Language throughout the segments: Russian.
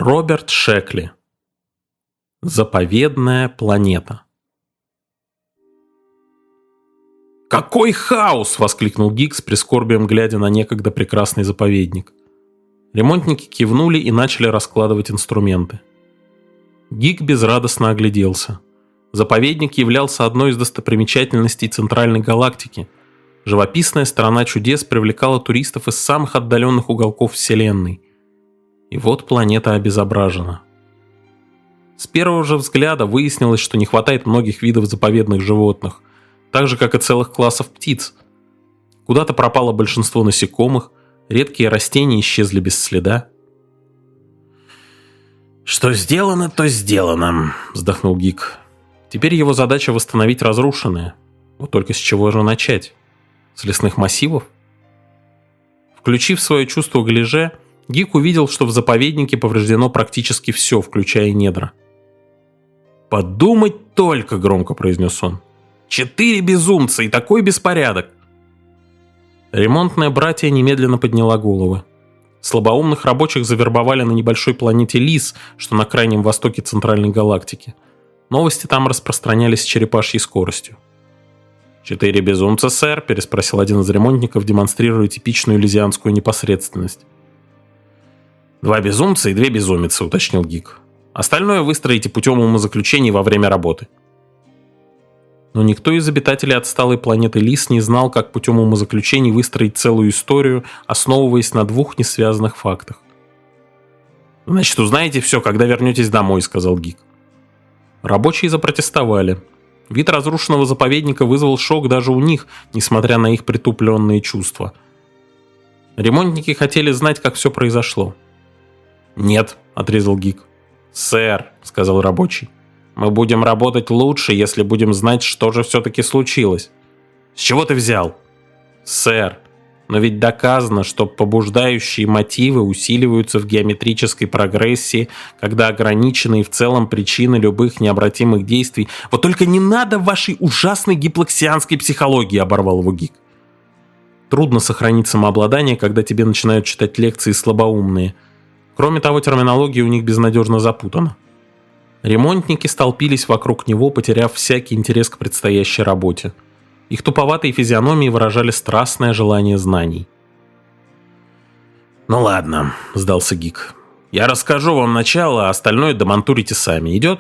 Роберт Шекли. Заповедная планета. «Какой хаос!» — воскликнул Гик с прискорбием, глядя на некогда прекрасный заповедник. Ремонтники кивнули и начали раскладывать инструменты. Гик безрадостно огляделся. Заповедник являлся одной из достопримечательностей Центральной галактики. Живописная страна чудес привлекала туристов из самых отдаленных уголков Вселенной. И вот планета обезображена. С первого же взгляда выяснилось, что не хватает многих видов заповедных животных, так же, как и целых классов птиц. Куда-то пропало большинство насекомых, редкие растения исчезли без следа. «Что сделано, то сделано», — вздохнул Гик. Теперь его задача восстановить разрушенное. Вот только с чего же начать? С лесных массивов? Включив свое чувство гляже, Гик увидел, что в заповеднике повреждено практически все, включая недра. «Подумать только!» — громко произнес он. 4 безумца и такой беспорядок!» Ремонтная братья немедленно подняла головы. Слабоумных рабочих завербовали на небольшой планете Лис, что на крайнем востоке Центральной галактики. Новости там распространялись с черепашьей скоростью. «4 безумца, сэр?» – переспросил один из ремонтников, демонстрируя типичную лизианскую непосредственность. 2 безумца и 2 безумицы», – уточнил Гик. «Остальное выстроите путем умозаключений во время работы». Но никто из обитателей отсталой планеты Лис не знал, как путем умозаключений выстроить целую историю, основываясь на 2 несвязанных фактах. «Значит, узнаете все, когда вернетесь домой», — сказал Гик. Рабочие запротестовали. Вид разрушенного заповедника вызвал шок даже у них, несмотря на их притупленные чувства. Ремонтники хотели знать, как все произошло. «Нет», — отрезал Гик. «Сэр», — сказал рабочий. «Мы будем работать лучше, если будем знать, что же все-таки случилось». «С чего ты взял?» «Сэр, но ведь доказано, что побуждающие мотивы усиливаются в геометрической прогрессии, когда ограниченные в целом причины любых необратимых действий...» «Вот только не надо вашей ужасной гиплоксианской психологии», — оборвал его Гик. Трудно сохранить самообладание, когда тебе начинают читать лекции слабоумные. Кроме того, терминология у них безнадежно запутана. Ремонтники столпились вокруг него, потеряв всякий интерес к предстоящей работе. Их туповатые физиономии выражали страстное желание знаний. «Ну ладно», — сдался Гик. «Я расскажу вам начало, а остальное домонтурите сами. Идет?»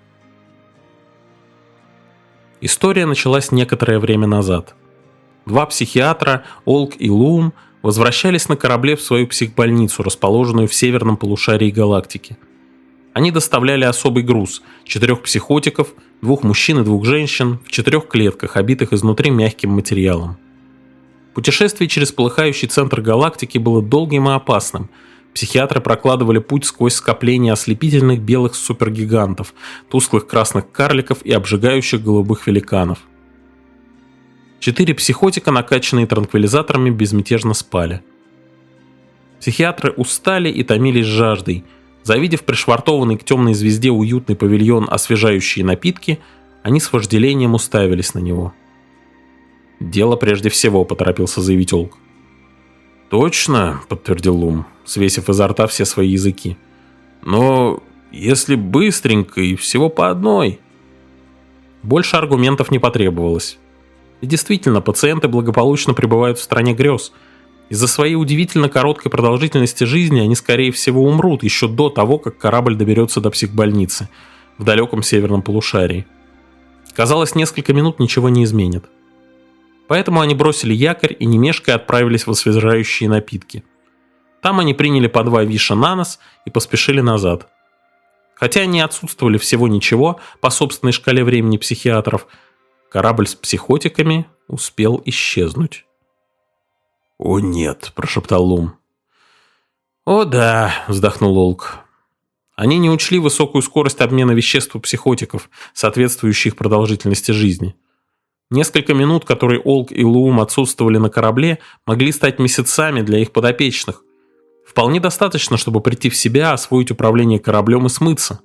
История началась некоторое время назад. 2 психиатра, Олк и Лум, возвращались на корабле в свою психбольницу, расположенную в северном полушарии галактики. Они доставляли особый груз – 4 психотиков, 2 мужчин и 2 женщин в 4 клетках, обитых изнутри мягким материалом. Путешествие через полыхающий центр галактики было долгим и опасным. Психиатры прокладывали путь сквозь скопление ослепительных белых супергигантов, тусклых красных карликов и обжигающих голубых великанов. 4 психотика, накачанные транквилизаторами, безмятежно спали. Психиатры устали и томились жаждой. Завидев пришвартованный к темной звезде уютный павильон «Освежающие напитки», они с вожделением уставились на него. «Дело прежде всего», — поторопился заявить Олк. «Точно», — подтвердил Лум, свесив изо рта все свои языки. «Но если быстренько и всего по одной...» Больше аргументов не потребовалось. И действительно, пациенты благополучно пребывают в стране грез. Из-за своей удивительно короткой продолжительности жизни они, скорее всего, умрут еще до того, как корабль доберется до психбольницы в далеком северном полушарии. Казалось, несколько минут ничего не изменит. Поэтому они бросили якорь и, не мешкая, отправились в освежающие напитки. Там они приняли по 2 виша на нос и поспешили назад. Хотя они отсутствовали всего ничего по собственной шкале времени психиатров, корабль с психотиками успел исчезнуть. «О нет», – прошептал Лум. «О да», – вздохнул Олк. Они не учли высокую скорость обмена веществ у психотиков, соответствующих продолжительности жизни. Несколько минут, которые Олк и Лум отсутствовали на корабле, могли стать месяцами для их подопечных. Вполне достаточно, чтобы прийти в себя, освоить управление кораблем и смыться.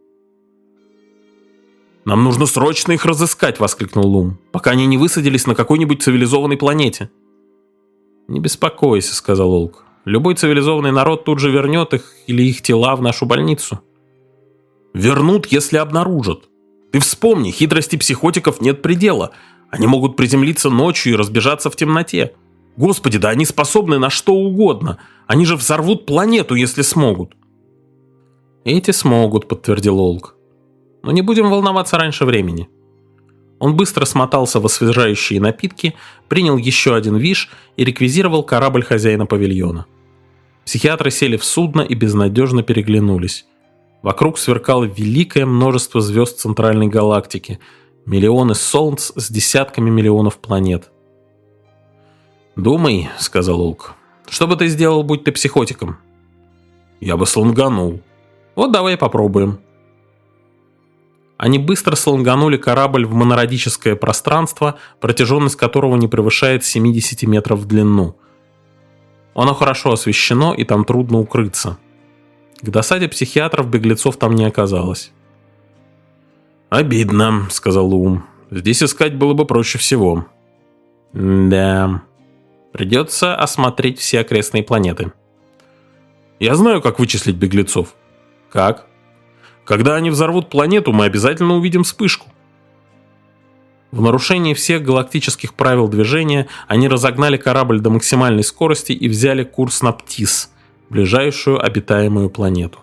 «Нам нужно срочно их разыскать», – воскликнул Лум, «пока они не высадились на какой-нибудь цивилизованной планете». «Не беспокойся», — сказал Олк. Любой цивилизованный народ тут же вернет их или их тела в нашу больницу. Вернут, если обнаружат. Ты вспомни, хитрости психотиков нет предела. Они могут приземлиться ночью и разбежаться в темноте. Господи, да они способны на что угодно. Они же взорвут планету, если смогут. Эти смогут, подтвердил Олк. Но не будем волноваться раньше времени. Он быстро смотался в освежающие напитки, принял еще один виш и реквизировал корабль хозяина павильона. Психиатры сели в судно и безнадежно переглянулись. Вокруг сверкало великое множество звезд центральной галактики, миллионы солнц с десятками миллионов планет. «Думай», — сказал Олк, — «что бы ты сделал, будь ты психотиком?» «Я бы сланганул». «Вот давай попробуем». Они быстро сланганули корабль в монородическое пространство, протяженность которого не превышает 70 метров в длину. Оно хорошо освещено, и там трудно укрыться. К досаде психиатров беглецов там не оказалось. «Обидно», — сказал Лум. «Здесь искать было бы проще всего». «Да, придется осмотреть все окрестные планеты». «Я знаю, как вычислить беглецов». «Как?» «Когда они взорвут планету, мы обязательно увидим вспышку». В нарушении всех галактических правил движения они разогнали корабль до максимальной скорости и взяли курс на Птис, ближайшую обитаемую планету.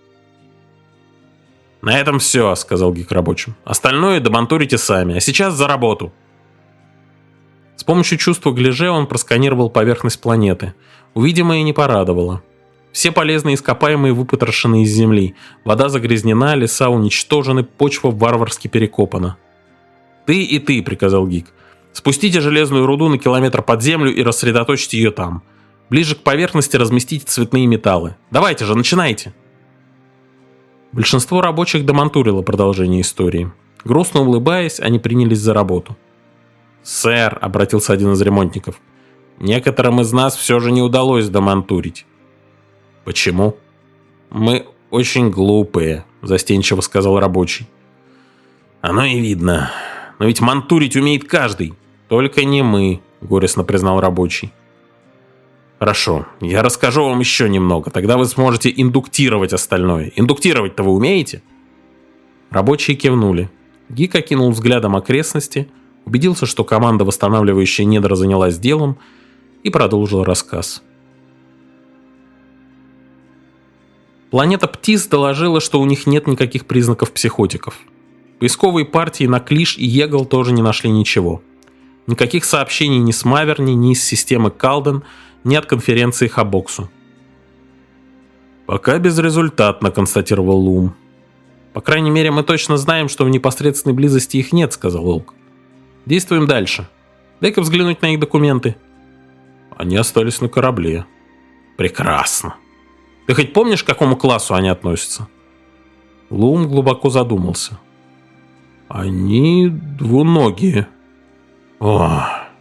«На этом все», — сказал Гик рабочим. «Остальное домонтурите сами, а сейчас за работу». С помощью чувства гляже он просканировал поверхность планеты. Увидимое не порадовало. Все полезные ископаемые выпотрошены из земли, вода загрязнена, леса уничтожены, почва варварски перекопана. «Ты и ты», — приказал Гик. «Спустите железную руду на километр под землю и рассредоточьте ее там. Ближе к поверхности разместите цветные металлы. Давайте же, начинайте!» Большинство рабочих домонтурило продолжение истории. Грустно улыбаясь, они принялись за работу. «Сэр», — обратился один из ремонтников, — «некоторым из нас все же не удалось домонтурить». «Почему?» «Мы очень глупые», — застенчиво сказал рабочий. «Оно и видно. Но ведь монтурить умеет каждый. Только не мы», — горестно признал рабочий. «Хорошо, я расскажу вам еще немного, тогда вы сможете индуктировать остальное. Индуктировать-то вы умеете?» Рабочие кивнули. Гик окинул взглядом окрестности, убедился, что команда, восстанавливающая недра, занялась делом, и продолжил рассказ. Планета Птис доложила, что у них нет никаких признаков психотиков. Поисковые партии на Клиш и Егл тоже не нашли ничего. Никаких сообщений ни с Маверни, ни из системы Калден, ни от конференции Хабоксу. «Пока безрезультатно», — констатировал Лум. «По крайней мере, мы точно знаем, что в непосредственной близости их нет», — сказал Олк. «Действуем дальше. Дай-ка взглянуть на их документы». «Они остались на корабле». «Прекрасно. Ты хоть помнишь, к какому классу они относятся?» Лум глубоко задумался. «Они двуногие». «О,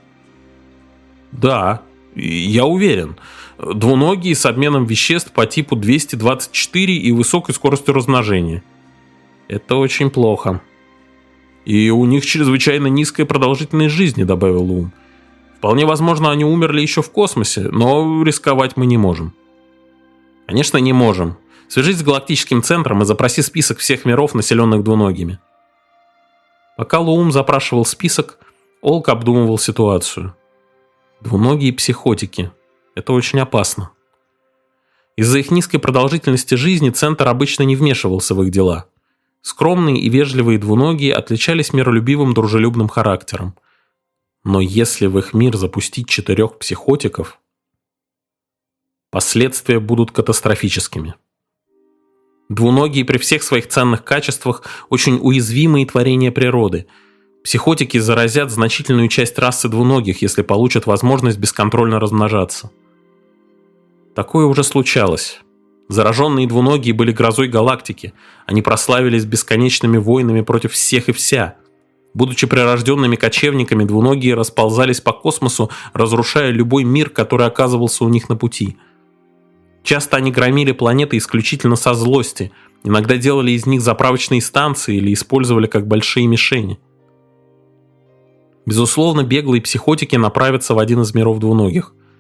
да, я уверен. Двуногие с обменом веществ по типу 224 и высокой скоростью размножения. Это очень плохо. И у них чрезвычайно низкая продолжительность жизни», — добавил Лум. «Вполне возможно, они умерли еще в космосе, но рисковать мы не можем». «Конечно, не можем. Свяжись с галактическим центром и запроси список всех миров, населенных двуногими». Пока Лум запрашивал список, Олк обдумывал ситуацию. Двуногие психотики. Это очень опасно. Из-за их низкой продолжительности жизни центр обычно не вмешивался в их дела. Скромные и вежливые двуногие отличались миролюбивым дружелюбным характером. Но если в их мир запустить 4 психотиков, последствия будут катастрофическими. Двуногие при всех своих ценных качествах очень уязвимые творения природы. Психотики заразят значительную часть расы двуногих, если получат возможность бесконтрольно размножаться. Такое уже случалось. Зараженные двуногие были грозой галактики. Они прославились бесконечными войнами против всех и вся. Будучи прирожденными кочевниками, двуногие расползались по космосу, разрушая любой мир, который оказывался у них на пути. Часто они громили планеты исключительно со злости, иногда делали из них заправочные станции или использовали как большие мишени. Безусловно, беглые психотики направятся в один из миров двуногих.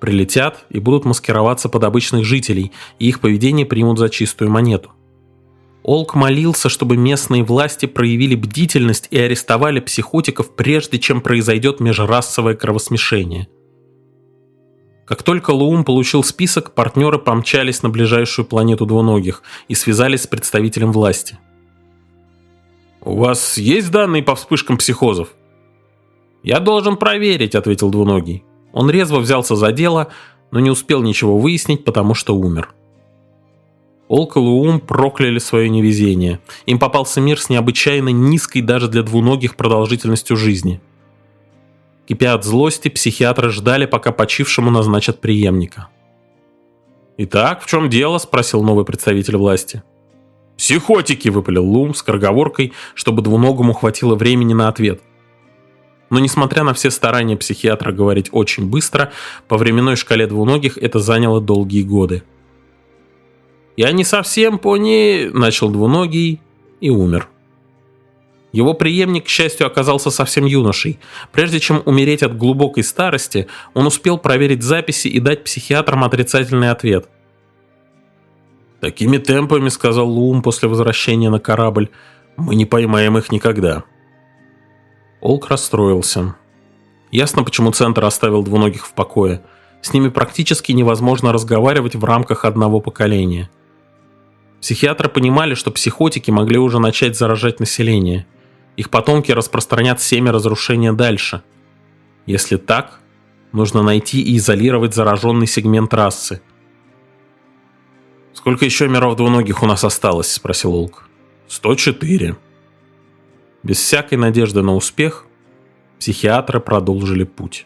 Прилетят и будут маскироваться под обычных жителей, и их поведение примут за чистую монету. Олк молился, чтобы местные власти проявили бдительность и арестовали психотиков, прежде чем произойдет межрасовое кровосмешение. Как только Луум получил список, партнеры помчались на ближайшую планету двуногих и связались с представителем власти. «У вас есть данные по вспышкам психозов?» «Я должен проверить», — ответил двуногий. Он резво взялся за дело, но не успел ничего выяснить, потому что умер. Олк и Луум прокляли свое невезение. Им попался мир с необычайно низкой даже для двуногих продолжительностью жизни. Кипя от злости, психиатры ждали, пока почившему назначат преемника. «Итак, в чем дело?» – спросил новый представитель власти. «Психотики!» – выпалил Луум скороговоркой, чтобы двуногому хватило времени на ответ. Но несмотря на все старания психиатра говорить очень быстро, по временной шкале двуногих это заняло долгие годы. «Я не совсем начал двуногий и умер. Его преемник, к счастью, оказался совсем юношей. Прежде чем умереть от глубокой старости, он успел проверить записи и дать психиатрам отрицательный ответ. «Такими темпами, — сказал Луум после возвращения на корабль, — мы не поймаем их никогда». Олк расстроился. Ясно, почему Центр оставил двуногих в покое. С ними практически невозможно разговаривать в рамках одного поколения. Психиатры понимали, что психотики могли уже начать заражать население. Их потомки распространят семя разрушения дальше. Если так, нужно найти и изолировать зараженный сегмент расы. «Сколько еще миров двуногих у нас осталось?» – спросил Олк. 104. Без всякой надежды на успех психиатры продолжили путь.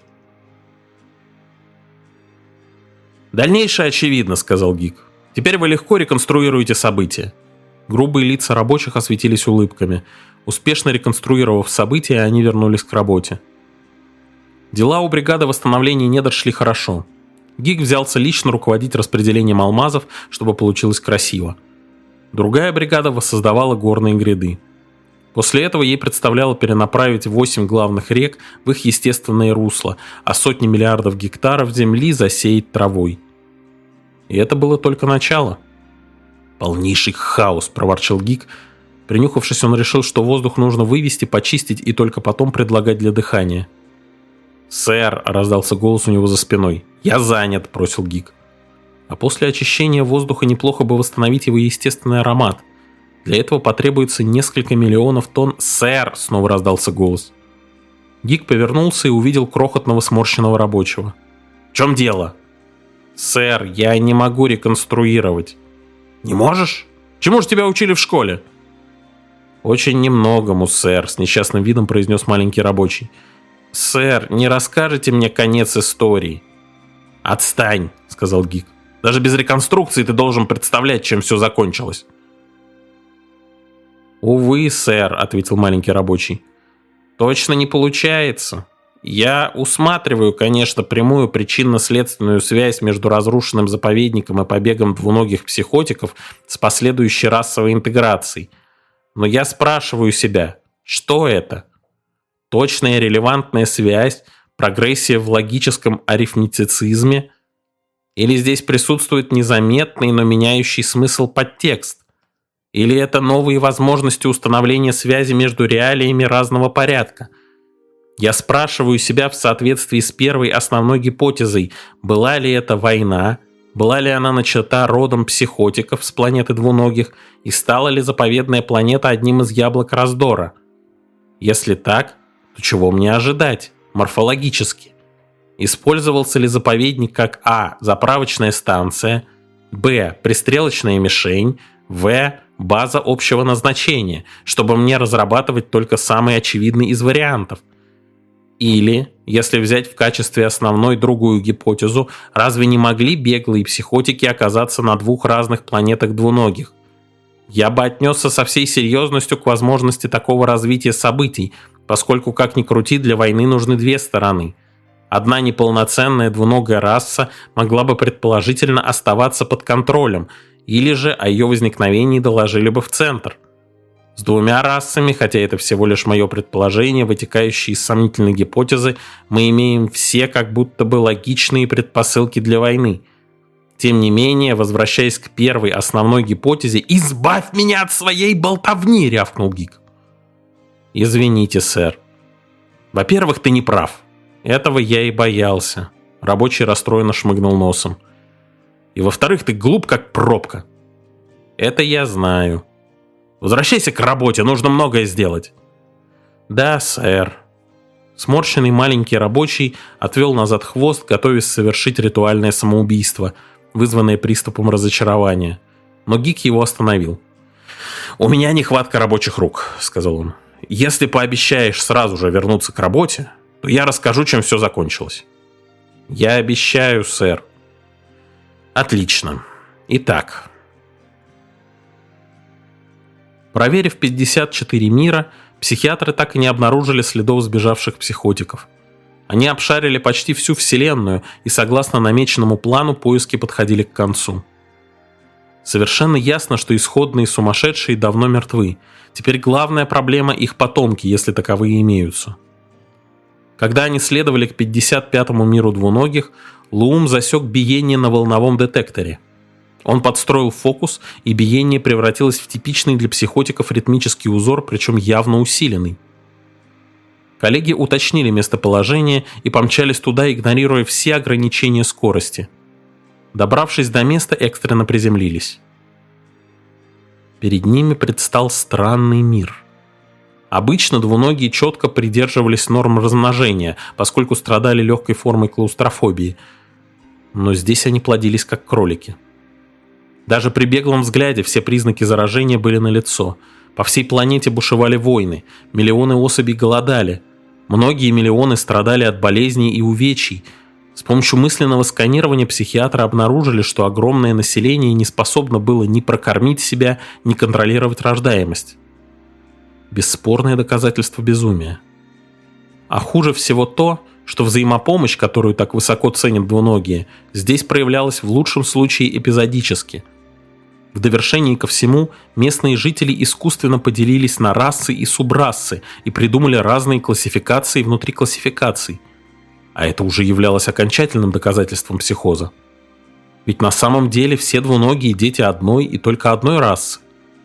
«Дальнейшее очевидно», – сказал Гик. «Теперь вы легко реконструируете события». Грубые лица рабочих осветились улыбками. Успешно реконструировав события, они вернулись к работе. Дела у бригады восстановления недр шли хорошо. Гик взялся лично руководить распределением алмазов, чтобы получилось красиво. Другая бригада воссоздавала горные гряды. После этого ей предстояло перенаправить 8 главных рек в их естественные русла, а сотни миллиардов гектаров земли засеять травой. И это было только начало. «Полнейший хаос», – проворчал Гик. Принюхавшись, он решил, что воздух нужно вывести, почистить и только потом предлагать для дыхания. «Сэр», – раздался голос у него за спиной. «Я занят», – бросил Гик. А после очищения воздуха неплохо бы восстановить его естественный аромат. Для этого потребуется несколько миллионов тонн. «Сэр», – снова раздался голос. Гик повернулся и увидел крохотного сморщенного рабочего. «В чем дело?» «Сэр, я не могу реконструировать». «Не можешь? Чему же тебя учили в школе?» «Очень немногому, сэр», — с несчастным видом произнес маленький рабочий. «Сэр, не расскажете мне конец истории?» «Отстань», — сказал Гик. «Даже без реконструкции ты должен представлять, чем все закончилось». «Увы, сэр», — ответил маленький рабочий. «Точно не получается. Я усматриваю, конечно, прямую причинно-следственную связь между разрушенным заповедником и побегом двуногих психотиков с последующей расовой интеграцией. Но я спрашиваю себя, что это? Точная релевантная связь, прогрессия в логическом арифметицизме? Или здесь присутствует незаметный, но меняющий смысл подтекст? Или это новые возможности установления связи между реалиями разного порядка? Я спрашиваю себя в соответствии с первой основной гипотезой, была ли это война, была ли она начата родом психотиков с планеты двуногих и стала ли заповедная планета одним из яблок раздора? Если так, то чего мне ожидать морфологически? Использовался ли заповедник как А. заправочная станция, Б. пристрелочная мишень, В. база общего назначения, чтобы мне разрабатывать только самый очевидный из вариантов? Или, если взять в качестве основной другую гипотезу, разве не могли беглые психотики оказаться на двух разных планетах двуногих? Я бы отнесся со всей серьезностью к возможности такого развития событий, поскольку, как ни крути, для войны нужны две стороны. Одна неполноценная двуногая раса могла бы предположительно оставаться под контролем, или же о ее возникновении доложили бы в Центр. С двумя расами, хотя это всего лишь мое предположение, вытекающее из сомнительной гипотезы, мы имеем все как будто бы логичные предпосылки для войны. Тем не менее, возвращаясь к первой основной гипотезе, «Избавь меня от своей болтовни!» — рявкнул Гик. «Извините, сэр. Во-первых, ты не прав. Этого я и боялся». Рабочий расстроенно шмыгнул носом. «И во-вторых, ты глуп, как пробка». «Это я знаю. Возвращайся к работе, нужно многое сделать». «Да, сэр». Сморщенный маленький рабочий отвел назад хвост, готовясь совершить ритуальное самоубийство, вызванное приступом разочарования. Но Гик его остановил. «У меня нехватка рабочих рук», — сказал он. «Если пообещаешь сразу же вернуться к работе, то я расскажу, чем все закончилось». «Я обещаю, сэр». «Отлично. Итак...» Проверив 54 мира, психиатры так и не обнаружили следов сбежавших психотиков. Они обшарили почти всю Вселенную, и согласно намеченному плану поиски подходили к концу. Совершенно ясно, что исходные сумасшедшие давно мертвы. Теперь главная проблема — их потомки, если таковые имеются. Когда они следовали к 55-му миру двуногих, Луум засек биение на волновом детекторе. Он подстроил фокус, и биение превратилось в типичный для психотиков ритмический узор, причем явно усиленный. Коллеги уточнили местоположение и помчались туда, игнорируя все ограничения скорости. Добравшись до места, экстренно приземлились. Перед ними предстал странный мир. Обычно двуногие четко придерживались норм размножения, поскольку страдали легкой формой клаустрофобии. Но здесь они плодились как кролики. Даже при беглом взгляде все признаки заражения были налицо. По всей планете бушевали войны, миллионы особей голодали. Многие миллионы страдали от болезней и увечий. С помощью мысленного сканирования психиатры обнаружили, что огромное население не способно было ни прокормить себя, ни контролировать рождаемость. Бесспорное доказательство безумия. А хуже всего то, что взаимопомощь, которую так высоко ценят двуногие, здесь проявлялась в лучшем случае эпизодически. В довершении ко всему, местные жители искусственно поделились на расы и субрасы и придумали разные классификации внутри классификаций. А это уже являлось окончательным доказательством психоза. Ведь на самом деле все двуногие дети одной и только одной расы.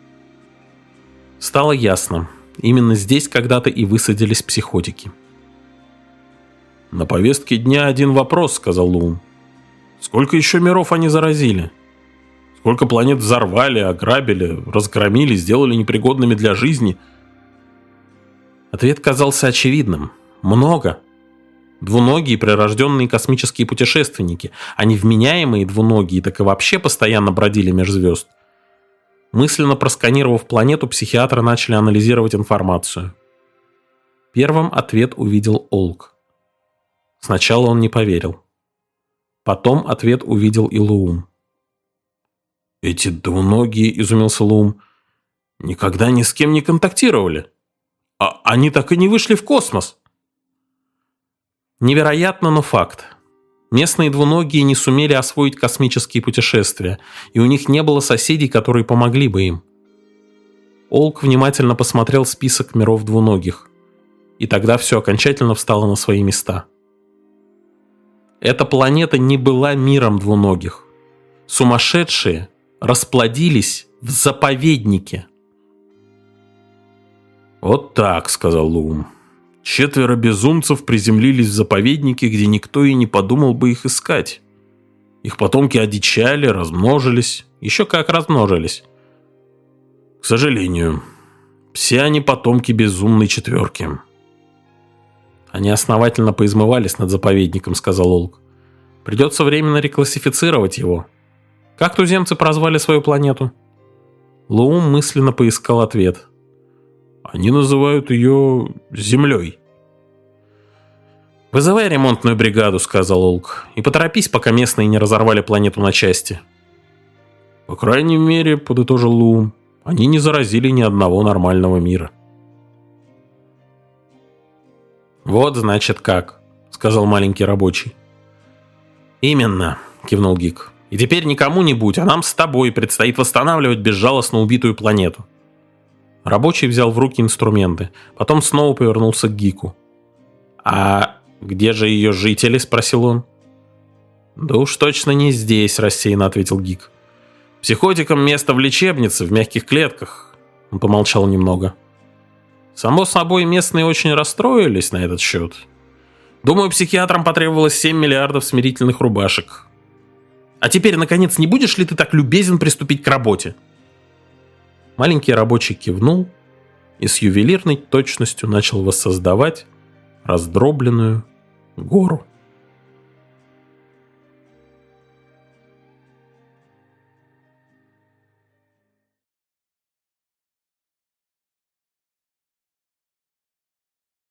Стало ясно, именно здесь когда-то и высадились психотики. «На повестке дня один вопрос», — сказал Луум. «Сколько еще миров они заразили? Сколько планет взорвали, ограбили, разгромили, сделали непригодными для жизни?» Ответ казался очевидным. Много. Двуногие прирожденные космические путешественники, а невменяемые двуногие так и вообще постоянно бродили меж звезд. Мысленно просканировав планету, психиатры начали анализировать информацию. Первым ответ увидел Олк. Сначала он не поверил. Потом ответ увидел и Луум. «Эти двуногие, — изумился Луум, — никогда ни с кем не контактировали. А они так и не вышли в космос». Невероятно, но факт. Местные двуногие не сумели освоить космические путешествия, и у них не было соседей, которые помогли бы им. Олк внимательно посмотрел список миров двуногих, и тогда все окончательно встало на свои места. Эта планета не была миром двуногих. Сумасшедшие расплодились в заповеднике. «Вот так», — сказал Луум. «4 безумцев приземлились в заповеднике, где никто и не подумал бы их искать. Их потомки одичали, размножились. Еще как размножились. К сожалению, все они потомки безумной 4. «Они основательно поизмывались над заповедником», — сказал Олк. «Придется временно реклассифицировать его. Как туземцы прозвали свою планету?» Луум мысленно поискал ответ. «Они называют ее Землей». «Вызывай ремонтную бригаду», — сказал Олк, «и поторопись, пока местные не разорвали планету на части». «По крайней мере, — подытожил Луум, — они не заразили ни одного нормального мира». «Вот, значит, как», — сказал маленький рабочий. «Именно», — кивнул Гик. «И теперь не кому-нибудь, а нам с тобой предстоит восстанавливать безжалостно убитую планету. Рабочий взял в руки инструменты, потом снова повернулся к Гику. «А где же ее жители?» – спросил он. «Да уж точно не здесь», – рассеянно ответил Гик. «Психотикам место в лечебнице, в мягких клетках». Он помолчал немного. «Само собой, местные очень расстроились на этот счет. Думаю, психиатрам потребовалось 7 миллиардов смирительных рубашек. А теперь, наконец, не будешь ли ты так любезен приступить к работе?» Маленький рабочий кивнул и с ювелирной точностью начал воссоздавать раздробленную гору.